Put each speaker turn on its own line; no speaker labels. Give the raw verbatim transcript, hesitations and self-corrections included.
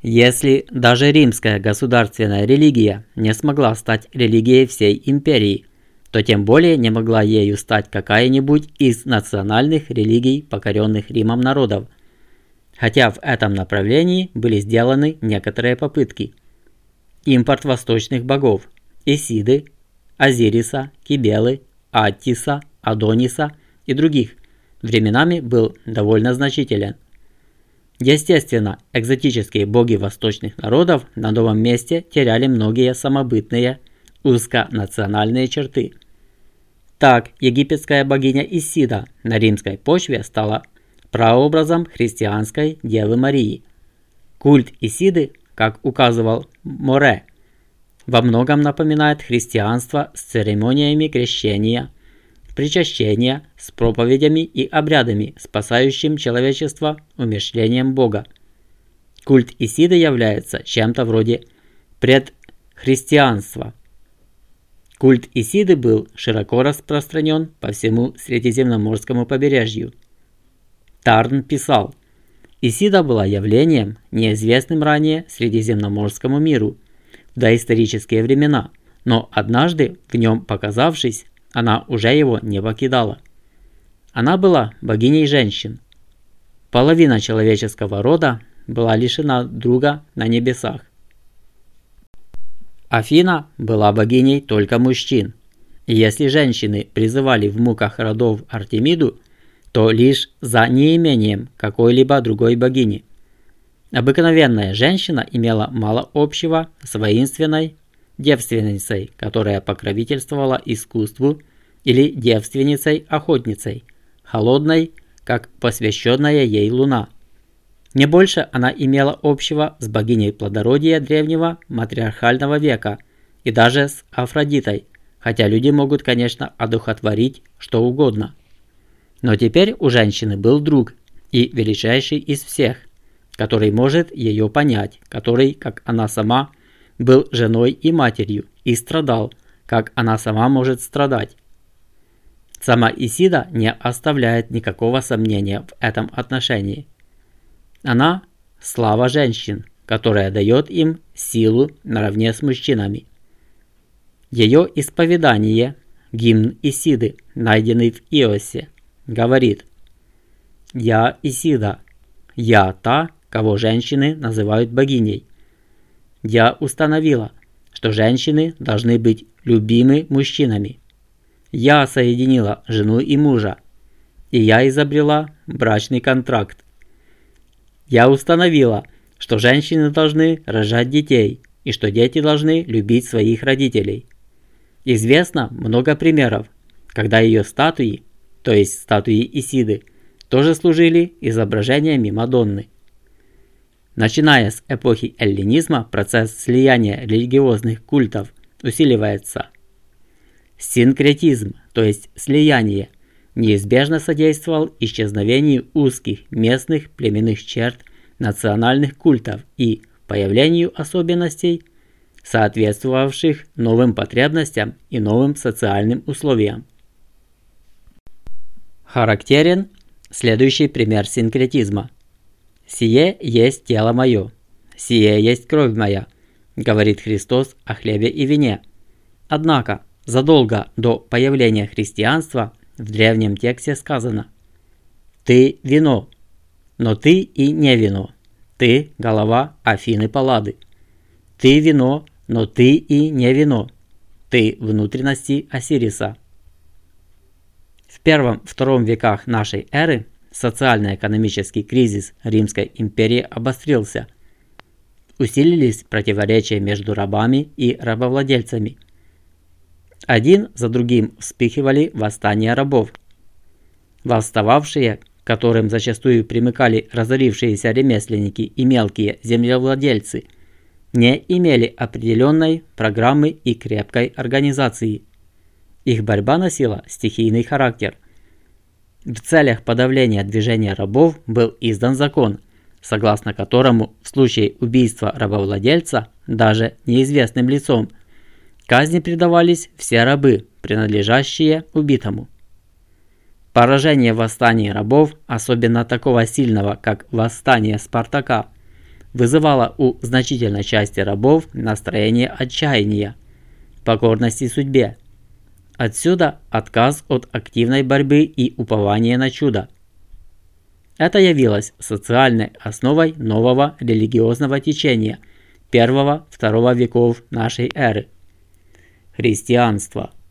Если даже римская государственная религия не смогла стать религией всей империи, то тем более не могла ею стать какая-нибудь из национальных религий покоренных Римом народов, хотя в этом направлении были сделаны некоторые попытки. Импорт восточных богов – Исиды, Азириса, Кибелы, Аттиса, Адониса и других – временами был довольно значителен. Естественно, экзотические боги восточных народов на новом месте теряли многие самобытные, узконациональные черты. Так, египетская богиня Исида на римской почве стала прообразом христианской Девы Марии. Культ Исиды, как указывал Море, во многом напоминает христианство с церемониями крещения, причащения, с проповедями и обрядами, спасающим человечество умерщвлением Бога. Культ Исиды является чем-то вроде предхристианства. Культ Исиды был широко распространен по всему Средиземноморскому побережью. Тарн писал: Исида была явлением, неизвестным ранее Средиземноморскому миру в доисторические времена, но однажды в нем показавшись, она уже его не покидала. Она была богиней женщин. Половина человеческого рода была лишена друга на небесах. Афина была богиней только мужчин, и если женщины призывали в муках родов Артемиду, то лишь за неимением какой-либо другой богини. Обыкновенная женщина имела мало общего с воинственной девственницей, которая покровительствовала искусству, или девственницей-охотницей, холодной, как посвященная ей луна. Не больше она имела общего с богиней плодородия древнего матриархального века и даже с Афродитой, хотя люди могут, конечно, одухотворить что угодно. Но теперь у женщины был друг и величайший из всех, который может ее понять, который, как она сама, был женой и матерью и страдал, как она сама может страдать. Сама Исида не оставляет никакого сомнения в этом отношении. Она – слава женщин, которая дает им силу наравне с мужчинами. Ее исповедание, гимн Исиды, найденный в Иосе, говорит: «Я Исида, я та, кого женщины называют богиней. Я установила, что женщины должны быть любимы мужчинами. Я соединила жену и мужа, и я изобрела брачный контракт. Я установила, что женщины должны рожать детей, и что дети должны любить своих родителей. Известно много примеров, когда ее статуи, то есть статуи Исиды, тоже служили изображениями Мадонны. Начиная с эпохи эллинизма, процесс слияния религиозных культов усиливается. Синкретизм, то есть слияние, неизбежно содействовал исчезновению узких местных племенных черт национальных культов и появлению особенностей, соответствовавших новым потребностям и новым социальным условиям. Характерен следующий пример синкретизма. «Сие есть тело мое, сие есть кровь моя», говорит Христос о хлебе и вине. Однако, задолго до появления христианства в древнем тексте сказано: «Ты вино, но ты и не вино, ты голова Афины Паллады. Ты вино, но ты и не вино, ты внутренности Осириса». В первом-втором веках нашей эры социально-экономический кризис Римской империи обострился. Усилились противоречия между рабами и рабовладельцами. Один за другим вспыхивали восстания рабов. Восстававшие, к которым зачастую примыкали разорившиеся ремесленники и мелкие землевладельцы, не имели определенной программы и крепкой организации. Их борьба носила стихийный характер. В целях подавления движения рабов был издан закон, согласно которому в случае убийства рабовладельца, даже неизвестным лицом, казни предавались все рабы, принадлежащие убитому. Поражение в восстании рабов, особенно такого сильного, как восстание Спартака, вызывало у значительной части рабов настроение отчаяния, покорности судьбе. Отсюда отказ от активной борьбы и упование на чудо. Это явилось социальной основой нового религиозного течения первого-второго веков нашей эры – христианства.